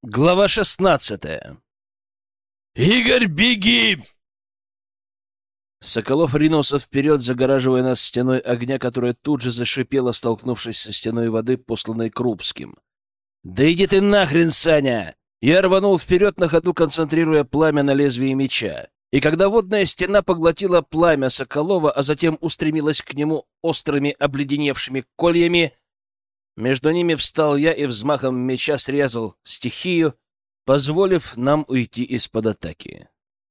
Глава 16. «Игорь, беги!» Соколов ринулся вперед, загораживая нас стеной огня, которая тут же зашипела, столкнувшись со стеной воды, посланной Крупским. «Да иди ты нахрен, Саня!» Я рванул вперед, на ходу концентрируя пламя на лезвии меча. И когда водная стена поглотила пламя Соколова, а затем устремилась к нему острыми обледеневшими кольями, между ними встал я и взмахом меча срезал стихию, позволив нам уйти из-под атаки.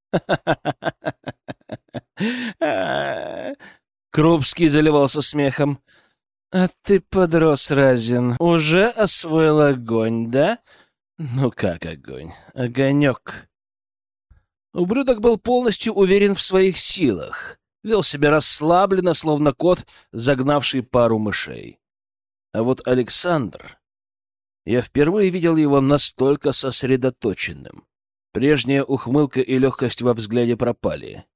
Крупский заливался смехом. «А ты подрос, Разин. Уже освоил огонь, да? Ну как огонь? Огонек». Ублюдок был полностью уверен в своих силах. Вел себя расслабленно, словно кот, загнавший пару мышей. А вот Александр... Я впервые видел его настолько сосредоточенным. Прежняя ухмылка и легкость во взгляде пропали.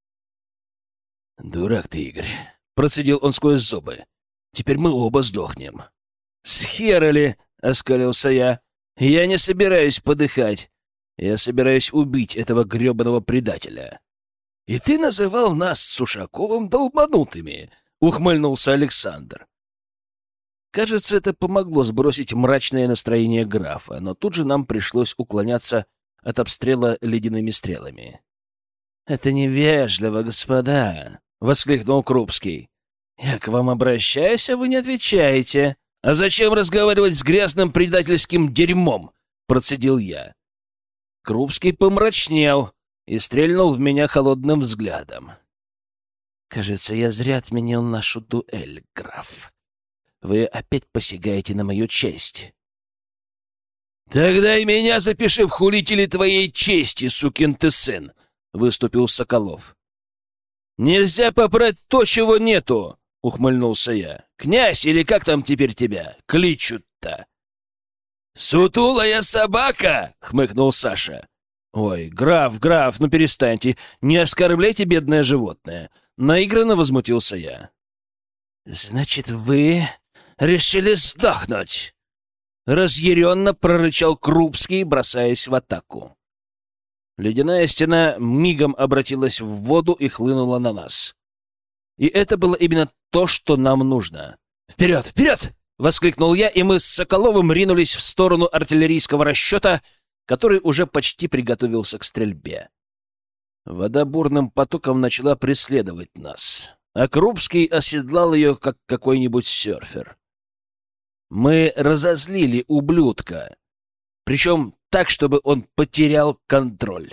«Дурак ты, Игорь!» — процедил он сквозь зубы. «Теперь мы оба сдохнем». «С хера ли?» — оскалился я. «Я не собираюсь подыхать. Я собираюсь убить этого гребаного предателя». «И ты называл нас с Ушаковым долбанутыми!» — ухмыльнулся Александр. Кажется, это помогло сбросить мрачное настроение графа, но тут же нам пришлось уклоняться от обстрела ледяными стрелами. «Это невежливо, господа!» — воскликнул Крупский. «Я к вам обращаюсь, а вы не отвечаете. А зачем разговаривать с грязным предательским дерьмом?» — процедил я. Крупский помрачнел и стрельнул в меня холодным взглядом. «Кажется, я зря отменил нашу дуэль, граф. Вы опять посягаете на мою честь». «Тогда и меня запиши в хулители твоей чести, сукин ты сын!» — выступил Соколов. «Нельзя попрать то, чего нету!» — ухмыльнулся я. «Князь, или как там теперь тебя кличут-то?» «Сутулая собака!» — хмыкнул Саша. «Ой, граф, ну перестаньте, не оскорбляйте бедное животное!» — наигранно возмутился я. «Значит, вы решили сдохнуть!» — разъяренно прорычал Крупский, бросаясь в атаку. Ледяная стена мигом обратилась в воду и хлынула на нас. И это было именно то, что нам нужно. «Вперед! Вперед!» — воскликнул я, и мы с Соколовым ринулись в сторону артиллерийского расчета, который уже почти приготовился к стрельбе. Вода бурным потоком начала преследовать нас, а Крупский оседлал ее, как какой-нибудь серфер. Мы разозлили ублюдка, причем так, чтобы он потерял контроль.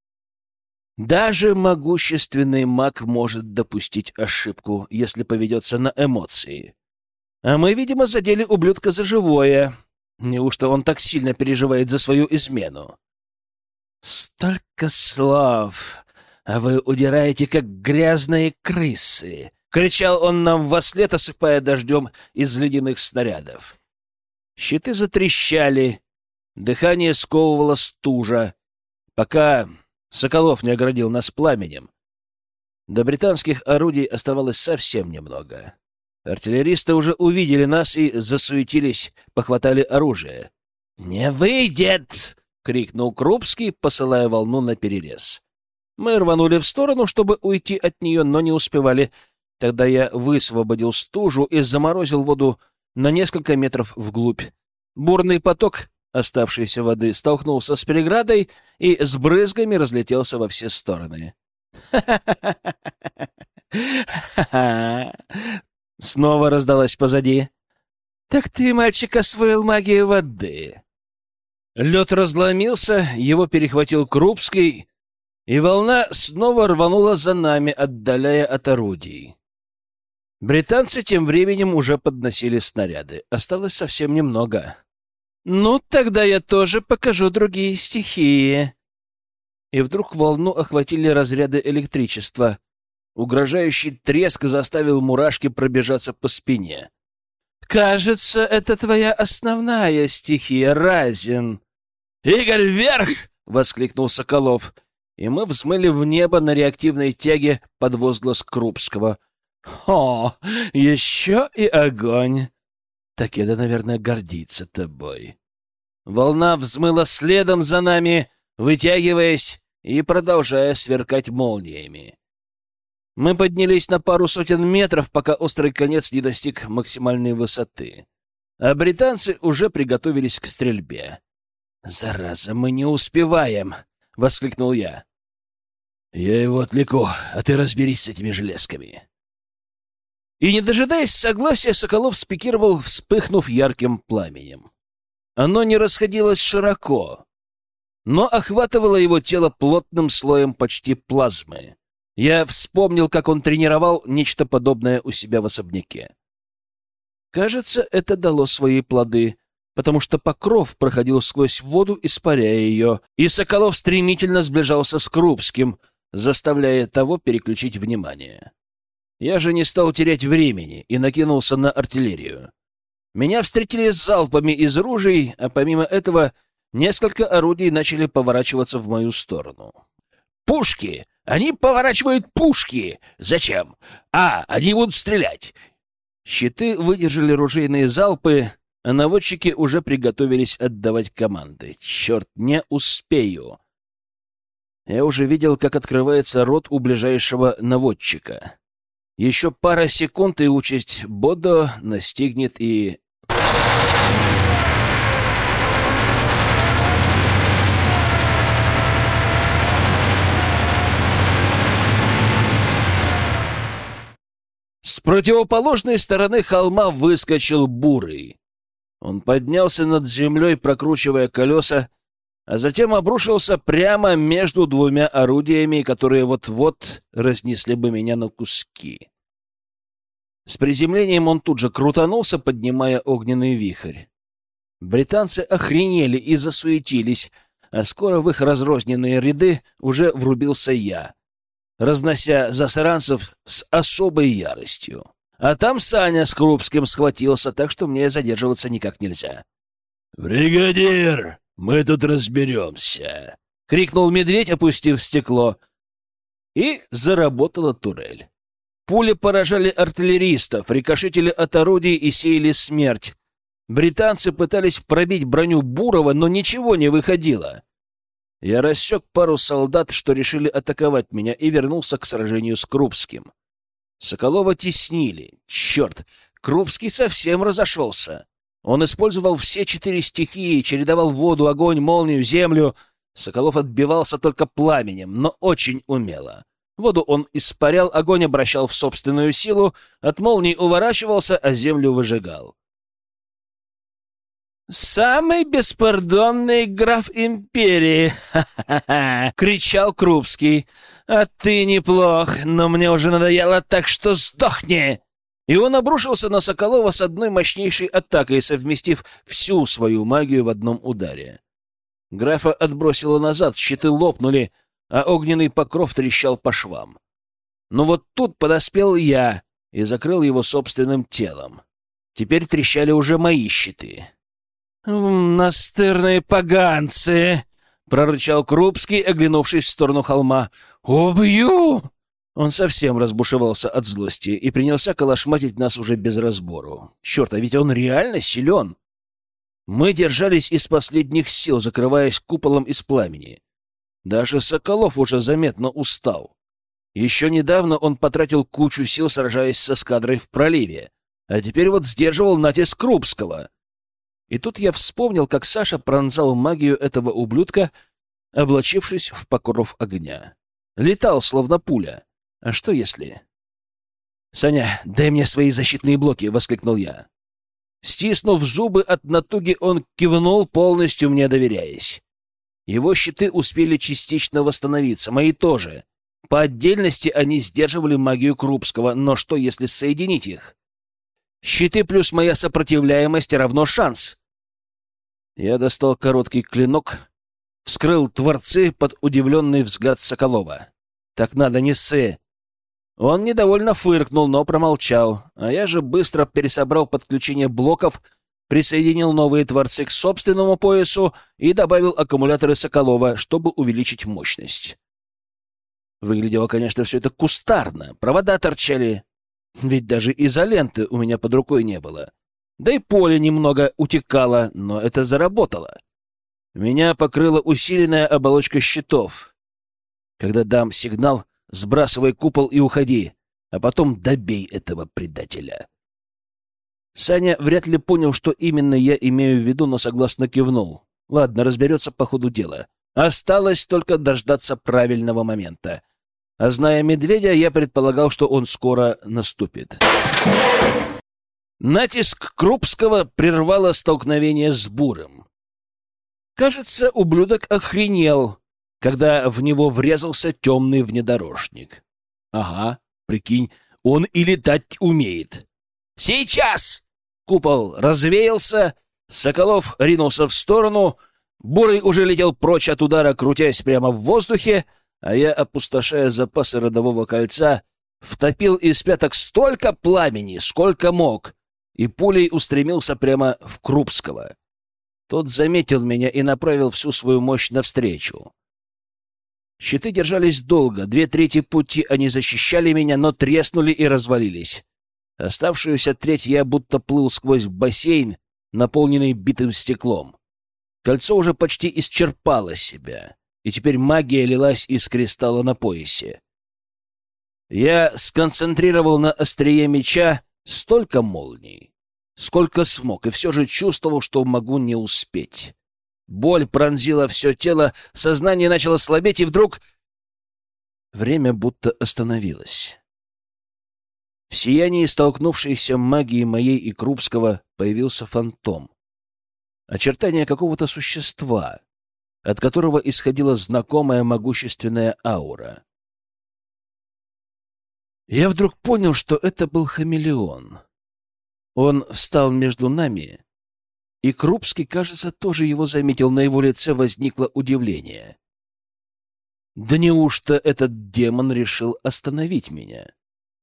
Даже могущественный маг может допустить ошибку, если поведется на эмоции. А мы, видимо, задели ублюдка за живое. Неужто он так сильно переживает за свою измену? «Столько слов, а вы удираете, как грязные крысы!» — кричал он нам вслед, осыпая дождем из ледяных снарядов. Щиты затрещали, дыхание сковывало стужа, пока Соколов не оградил нас пламенем. До британских орудий оставалось совсем немного. Артиллеристы уже увидели нас и засуетились, похватали оружие. «Не выйдет!» — крикнул Крупский, посылая волну наперерез. Мы рванули в сторону, чтобы уйти от нее, но не успевали. Тогда я высвободил стужу и заморозил воду на несколько метров вглубь. Бурный поток оставшейся воды столкнулся с преградой и с брызгами разлетелся во все стороны. Снова раздалась позади. «Так ты, мальчик, освоил магию воды». Лед разломился, его перехватил Крупский, и волна снова рванула за нами, отдаляя от орудий. Британцы тем временем уже подносили снаряды. Осталось совсем немного. «Ну, тогда я тоже покажу другие стихии». И вдруг волну охватили разряды электричества. Угрожающий треск заставил мурашки пробежаться по спине. «Кажется, это твоя основная стихия, Разин». «Игорь, вверх!» — воскликнул Соколов. И мы взмыли в небо на реактивной тяге под возглас Крупского. «О, еще и огонь! Такеда, наверное, гордится тобой». Волна взмыла следом за нами, вытягиваясь и продолжая сверкать молниями. Мы поднялись на пару сотен метров, пока острый конец не достиг максимальной высоты. А британцы уже приготовились к стрельбе. «Зараза, мы не успеваем!» — воскликнул я. «Я его отвлеку, а ты разберись с этими железками». И, не дожидаясь согласия, Соколов спикировал, вспыхнув ярким пламенем. Оно не расходилось широко, но охватывало его тело плотным слоем почти плазмы. Я вспомнил, как он тренировал нечто подобное у себя в особняке. Кажется, это дало свои плоды, потому что покров проходил сквозь воду, испаряя ее, и Соколов стремительно сближался с Крупским, заставляя того переключить внимание. Я же не стал терять времени и накинулся на артиллерию. Меня встретили с залпами из ружей, а помимо этого несколько орудий начали поворачиваться в мою сторону. «Пушки! Они поворачивают пушки! Зачем? Они будут стрелять!» Щиты выдержали ружейные залпы, а наводчики уже приготовились отдавать команды. «Черт, не успею!» Я уже видел, как открывается рот у ближайшего наводчика. Еще пара секунд, и участь Бодо настигнет и... С противоположной стороны холма выскочил Бурый. Он поднялся над землей, прокручивая колеса, а затем обрушился прямо между двумя орудиями, которые вот-вот разнесли бы меня на куски. С приземлением он тут же крутанулся, поднимая огненный вихрь. Британцы охренели и засуетились, а скоро в их разрозненные ряды уже врубился я, разнося засранцев с особой яростью. А там Саня с Крупским схватился, так что мне задерживаться никак нельзя. «Бригадир, мы тут разберемся!» — крикнул медведь, опустив стекло. И заработала турель. Пули поражали артиллеристов, рикошетили от орудий и сеяли смерть. Британцы пытались пробить броню Бурова, но ничего не выходило. Я рассек пару солдат, что решили атаковать меня, и вернулся к сражению с Крупским. Соколова теснили. Черт, Крупский совсем разошелся. Он использовал все 4 стихии, чередовал воду, огонь, молнию, землю. Соколов отбивался только пламенем, но очень умело. Воду он испарял, огонь обращал в собственную силу, от молний уворачивался, а землю выжигал. «Самый беспардонный граф империи!» — кричал Крупский. «А ты неплох, но мне уже надоело, так что сдохни!» И он обрушился на Соколова с одной мощнейшей атакой, совместив всю свою магию в одном ударе. Графа отбросило назад, щиты лопнули, а огненный покров трещал по швам. Но вот тут подоспел я и закрыл его собственным телом. Теперь трещали уже мои щиты. «Настырные поганцы!» — прорычал Крупский, оглянувшись в сторону холма. «Убью!» Он совсем разбушевался от злости и принялся калашматить нас уже без разбору. Черт, а ведь он реально силен! Мы держались из последних сил, закрываясь куполом из пламени. Даже Соколов уже заметно устал. Еще недавно он потратил кучу сил, сражаясь с эскадрой в проливе, а теперь вот сдерживал натиск Крупского. И тут я вспомнил, как Саша пронзал магию этого ублюдка, облачившись в покров огня. Летал, словно пуля. А что если... «Саня, дай мне свои защитные блоки!» — воскликнул я. Стиснув зубы от натуги, он кивнул, полностью мне доверяясь. Его щиты успели частично восстановиться, мои тоже. По отдельности они сдерживали магию Крупского, но что, если соединить их? Щиты плюс моя сопротивляемость равно шанс. Я достал короткий клинок, вскрыл творцы под удивленный взгляд Соколова. «Так надо, не ссы!» Он недовольно фыркнул, но промолчал, а я же быстро пересобрал подключение блоков, присоединил новые творцы к собственному поясу и добавил аккумуляторы Соколова, чтобы увеличить мощность. Выглядело, конечно, все это кустарно, провода торчали, ведь даже изоленты у меня под рукой не было. Да и поле немного утекало, но это заработало. Меня покрыла усиленная оболочка щитов. Когда дам сигнал, сбрасывай купол и уходи, а потом добей этого предателя. Саня вряд ли понял, что именно я имею в виду, но согласно кивнул. Ладно, разберется по ходу дела. Осталось только дождаться правильного момента. А зная медведя, я предполагал, что он скоро наступит. Натиск Крупского прервало столкновение с Бурым. Кажется, ублюдок охренел, когда в него врезался темный внедорожник. Ага, прикинь, он и летать умеет. «Сейчас!» Купол развеялся, Соколов ринулся в сторону, Бурый уже летел прочь от удара, крутясь прямо в воздухе, а я, опустошая запасы родового кольца, втопил из пяток столько пламени, сколько мог, и пулей устремился прямо в Крупского. Тот заметил меня и направил всю свою мощь навстречу. Щиты держались долго, 2/3 пути они защищали меня, но треснули и развалились. Оставшуюся треть я будто плыл сквозь бассейн, наполненный битым стеклом. Кольцо уже почти исчерпало себя, и теперь магия лилась из кристалла на поясе. Я сконцентрировал на острие меча столько молний, сколько смог, и все же чувствовал, что могу не успеть. Боль пронзила все тело, сознание начало слабеть, и вдруг время будто остановилось. В сиянии столкнувшейся магии моей и Крупского появился фантом. Очертания какого-то существа, от которого исходила знакомая могущественная аура. Я вдруг понял, что это был хамелеон. Он встал между нами, и Крупский, кажется, тоже его заметил. На его лице возникло удивление. Да неужто этот демон решил остановить меня?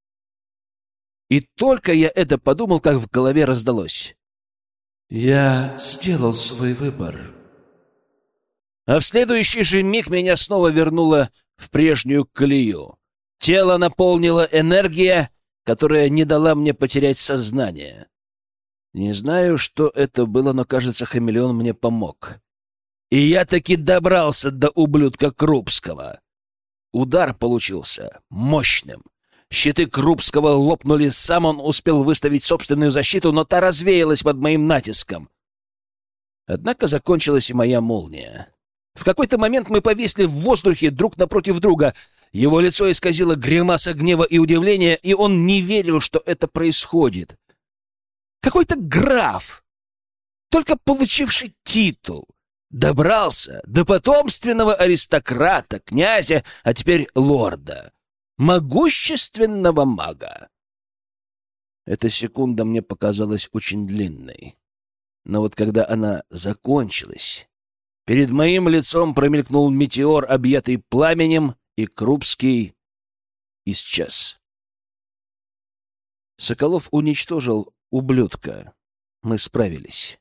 И только я это подумал, как в голове раздалось: «Я сделал свой выбор». А в следующий же миг меня снова вернуло в прежнюю колею. Тело наполнила энергия, которая не дала мне потерять сознание. Не знаю, что это было, но, кажется, хамелеон мне помог. И я таки добрался до ублюдка Крупского. Удар получился мощным. Щиты Крупского лопнули, сам он успел выставить собственную защиту, но та развеялась под моим натиском. Однако закончилась и моя молния. В какой-то момент мы повисли в воздухе друг напротив друга. Его лицо исказило гримаса гнева и удивления, и он не верил, что это происходит. Какой-то граф, только получивший титул, добрался до потомственного аристократа, князя, а теперь лорда, могущественного мага. Эта секунда мне показалась очень длинной. Но вот когда она закончилась, перед моим лицом промелькнул метеор, объятый пламенем, и Крупский исчез. Соколов уничтожил ублюдка. Мы справились.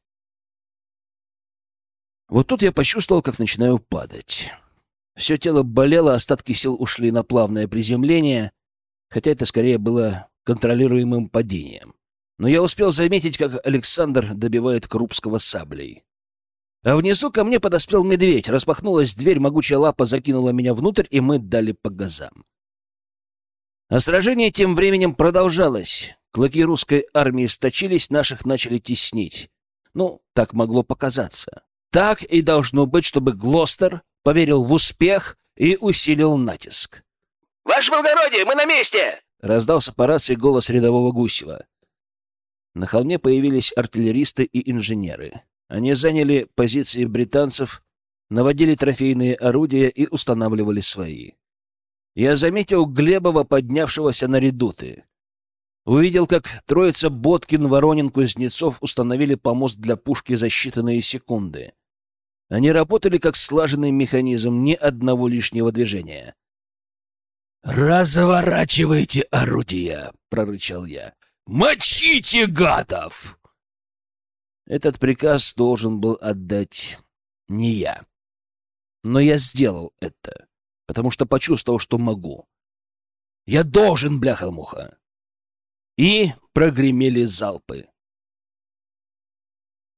Вот тут я почувствовал, как начинаю падать. Все тело болело, остатки сил ушли на плавное приземление, хотя это скорее было контролируемым падением. Но я успел заметить, как Александр добивает Крупского саблей. А внизу ко мне подоспел медведь. Распахнулась дверь, могучая лапа закинула меня внутрь, и мы дали по газам. А сражение тем временем продолжалось. Клыки русской армии сточились, наших начали теснить. Ну, так могло показаться. Так и должно быть, чтобы Глостер поверил в успех и усилил натиск. «Ваше благородие, мы на месте!» — раздался по рации голос рядового Гусева. На холме появились артиллеристы и инженеры. Они заняли позиции британцев, наводили трофейные орудия и устанавливали свои. Я заметил Глебова, поднявшегося на редуты. Увидел, как троица Боткин, Воронин, Кузнецов установили помост для пушки за считанные секунды. Они работали как слаженный механизм, ни одного лишнего движения. «Разворачивайте орудия!» — прорычал я. «Мочите гадов!» Этот приказ должен был отдать не я. Но я сделал это, потому что почувствовал, что могу. Я должен, бляха-муха. И прогремели залпы.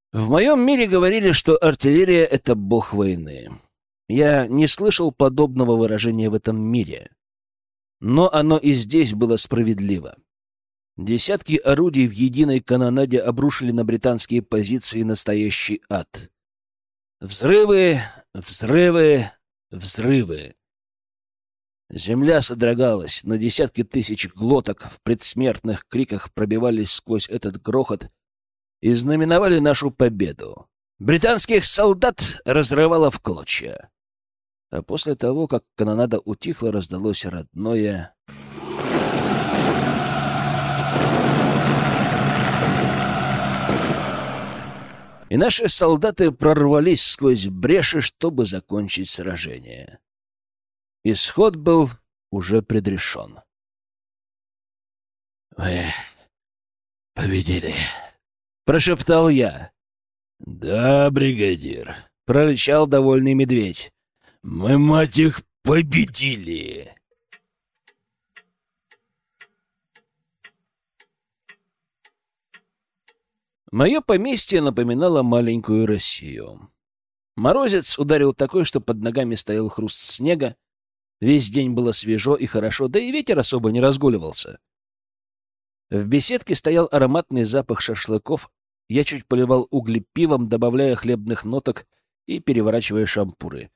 В моем мире говорили, что артиллерия — это бог войны. Я не слышал подобного выражения в этом мире. Но оно и здесь было справедливо. Десятки орудий в единой канонаде обрушили на британские позиции настоящий ад. Взрывы, взрывы, взрывы. Земля содрогалась, но десятки тысяч глоток в предсмертных криках пробивались сквозь этот грохот и знаменовали нашу победу. Британских солдат разрывало в клочья. А после того, как канонада утихла, раздалось родное... И наши солдаты прорвались сквозь бреши, чтобы закончить сражение. Исход был уже предрешен. «Мы победили», — прошептал я. «Да, бригадир», — прорычал довольный медведь. «Мы, мать их, победили!» Мое поместье напоминало маленькую Россию. Морозец ударил такой, что под ногами стоял хруст снега. Весь день было свежо и хорошо, да и ветер особо не разгуливался. В беседке стоял ароматный запах шашлыков. Я чуть поливал угли пивом, добавляя хлебных ноток и переворачивая шампуры.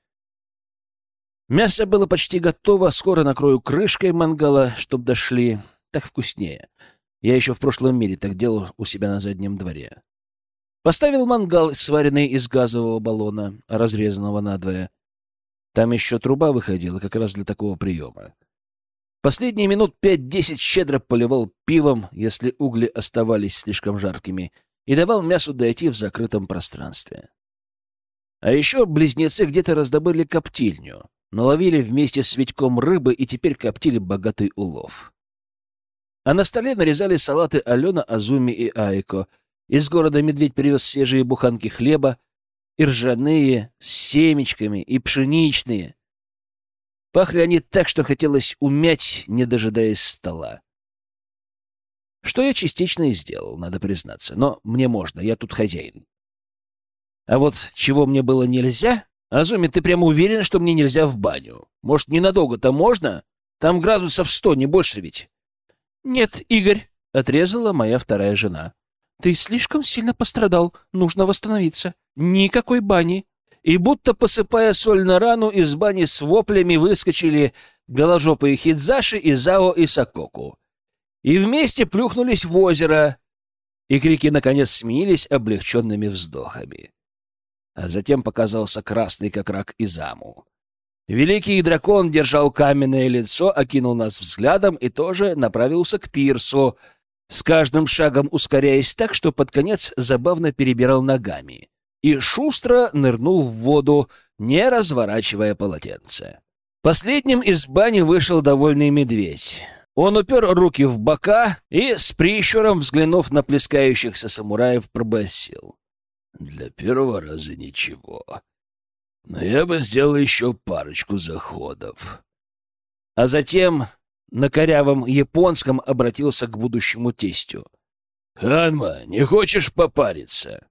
Мясо было почти готово, скоро накрою крышкой мангала, чтоб дошли. Так вкуснее. Я еще в прошлом мире так делал у себя на заднем дворе. Поставил мангал, сваренный из газового баллона, разрезанного надвое. Там еще труба выходила как раз для такого приема. Последние минут 5-10 щедро поливал пивом, если угли оставались слишком жаркими, и давал мясу дойти в закрытом пространстве. А еще близнецы где-то раздобыли коптильню, наловили вместе с Витьком рыбы и теперь коптили богатый улов. А на столе нарезали салаты Алена, Азуми и Айко. Из города медведь привез свежие буханки хлеба, и ржаные, с семечками, и пшеничные. Пахли они так, что хотелось умять, не дожидаясь стола. Что я частично и сделал, надо признаться. Но мне можно, я тут хозяин. А вот чего мне было нельзя... Азуми, ты прямо уверен, что мне нельзя в баню? Может, ненадолго-то можно? Там градусов 100, не больше ведь. «Нет, Игорь», — отрезала моя вторая жена. «Ты слишком сильно пострадал, нужно восстановиться. Никакой бани». И будто посыпая соль на рану, из бани с воплями выскочили голожопые Хидзаши, Изао и Сококу. И вместе плюхнулись в озеро, и крики наконец сменились облегченными вздохами. А затем показался красный как рак Изаму. Великий дракон держал каменное лицо, окинул нас взглядом и тоже направился к пирсу, с каждым шагом ускоряясь так, что под конец забавно перебирал ногами, и шустро нырнул в воду, не разворачивая полотенце. Последним из бани вышел довольный медведь. Он упер руки в бока и, с прищуром взглянув на плескающихся самураев, пробасил: «Для первого раза ничего. Но я бы сделал еще парочку заходов». А затем на корявом японском обратился к будущему тестю: «Ханма, не хочешь попариться?»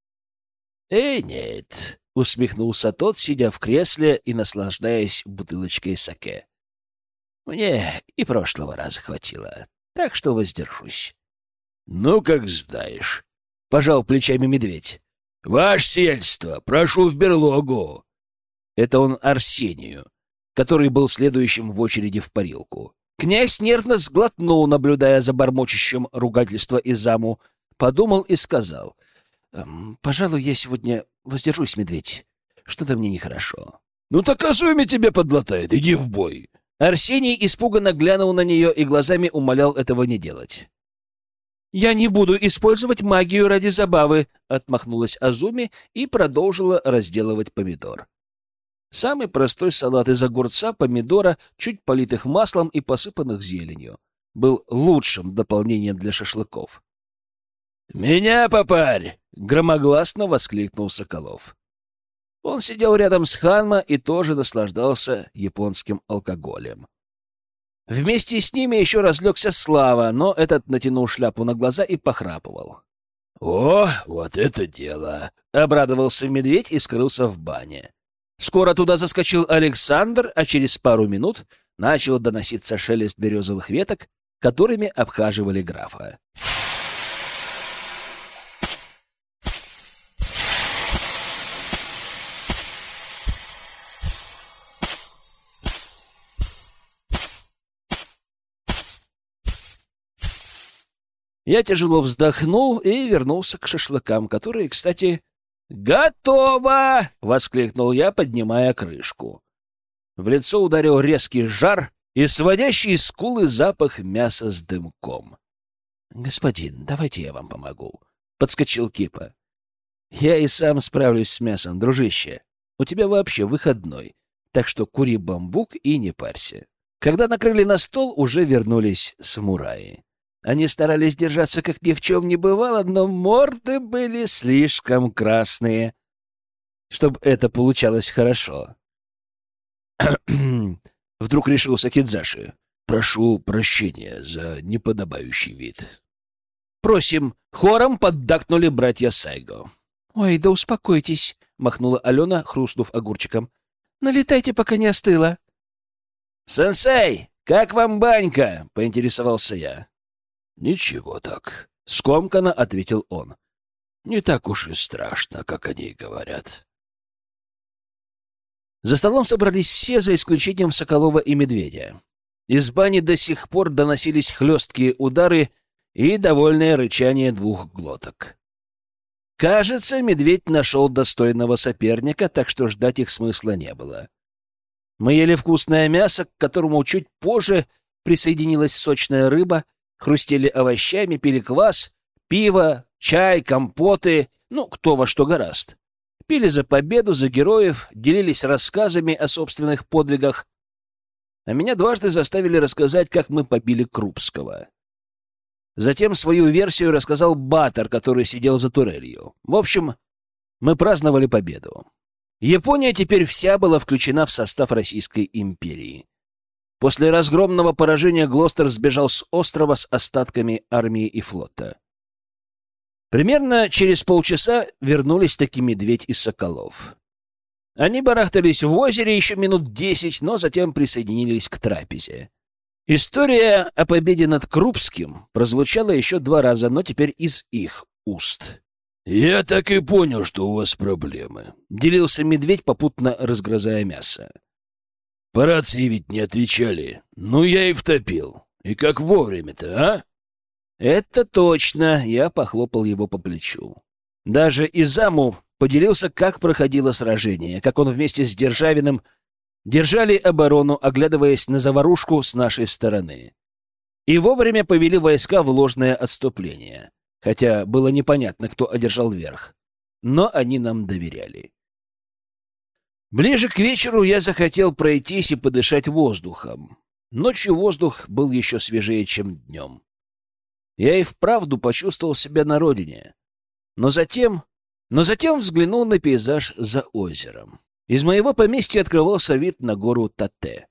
Нет», — усмехнулся тот, сидя в кресле и наслаждаясь бутылочкой саке. «Мне и прошлого раза хватило, так что воздержусь». «Ну, как знаешь», — пожал плечами медведь. «Ваше сельство, прошу в берлогу». Это он Арсению, который был следующим в очереди в парилку. Князь нервно сглотнул, наблюдая за бормочущим ругательства Изаму, подумал и сказал: «Пожалуй, я сегодня воздержусь, медведь. Что-то мне нехорошо». «Ну так Азуми тебе подлатает, иди в бой». Арсений испуганно глянул на нее и глазами умолял этого не делать. «Я не буду использовать магию ради забавы», — отмахнулась Азуми и продолжила разделывать помидор. Самый простой салат из огурца, помидора, чуть политых маслом и посыпанных зеленью. Был лучшим дополнением для шашлыков. «Меня попарь!» — громогласно воскликнул Соколов. Он сидел рядом с Ханма и тоже наслаждался японским алкоголем. Вместе с ними еще разлегся Слава, но этот натянул шляпу на глаза и похрапывал. «О, вот это дело!» — обрадовался медведь и скрылся в бане. Скоро туда заскочил Александр, а через пару минут начал доноситься шелест березовых веток, которыми обхаживали графа. Я тяжело вздохнул и вернулся к шашлыкам, которые, кстати... «Готово!» — воскликнул я, поднимая крышку. В лицо ударил резкий жар и сводящий скулы запах мяса с дымком. «Господин, давайте я вам помогу», — подскочил Кипа. «Я и сам справлюсь с мясом, дружище. У тебя вообще выходной, так что кури бамбук и не парься». Когда накрыли на стол, уже вернулись самураи. Они старались держаться, как ни в чем не бывало, но морды были слишком красные, чтобы это получалось хорошо. Вдруг решился Кидзаши. «Прошу прощения за неподобающий вид». «Просим!» — хором поддакнули братья Сайго. «Ой, да успокойтесь!» — махнула Алена, хрустнув огурчиком. «Налетайте, пока не остыло». «Сенсей, как вам банька?» — поинтересовался я. «Ничего так», — скомканно ответил он. «Не так уж и страшно, как они говорят». За столом собрались все, за исключением Соколова и Медведя. Из бани до сих пор доносились хлесткие удары и довольное рычание двух глоток. Кажется, Медведь нашел достойного соперника, так что ждать их смысла не было. Мы ели вкусное мясо, к которому чуть позже присоединилась сочная рыба, хрустели овощами, пили квас, пиво, чай, компоты, кто во что горазд. Пили за победу, за героев, делились рассказами о собственных подвигах. А меня дважды заставили рассказать, как мы побили Крупского. Затем свою версию рассказал Баттер, который сидел за турелью. В общем, мы праздновали победу. Япония теперь вся была включена в состав Российской империи. После разгромного поражения Глостер сбежал с острова с остатками армии и флота. Примерно через полчаса вернулись таки Медведь и Соколов. Они барахтались в озере еще минут 10, но затем присоединились к трапезе. История о победе над Крупским прозвучала еще 2 раза, но теперь из их уст. «Я так и понял, что у вас проблемы», — делился Медведь, попутно разгрызая мясо. «По рации ведь не отвечали. Ну, я и втопил. И как вовремя-то, а?» «Это точно», — я похлопал его по плечу. Даже Изаму поделился, как проходило сражение, как он вместе с Державиным держали оборону, оглядываясь на заварушку с нашей стороны. И вовремя повели войска в ложное отступление, хотя было непонятно, кто одержал верх. Но они нам доверяли. Ближе к вечеру я захотел пройтись и подышать воздухом. Ночью воздух был еще свежее, чем днем. Я и вправду почувствовал себя на родине. Но затем взглянул на пейзаж за озером. Из моего поместья открывался вид на гору Тате.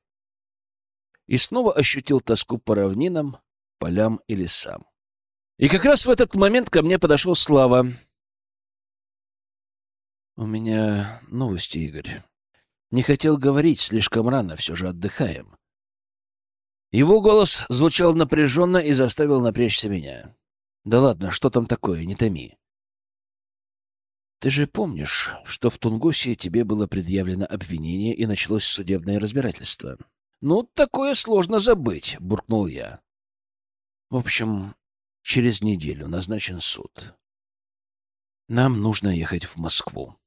И снова ощутил тоску по равнинам, полям и лесам. И как раз в этот момент ко мне подошел Слава. «У меня новости, Игорь. Не хотел говорить, слишком рано, все же отдыхаем». Его голос звучал напряженно и заставил напрячься меня. «Да ладно, что там такое, не томи. Ты же помнишь, что в Тунгусе тебе было предъявлено обвинение и началось судебное разбирательство?» «Ну, такое сложно забыть», — буркнул я. «В общем, через неделю назначен суд. Нам нужно ехать в Москву».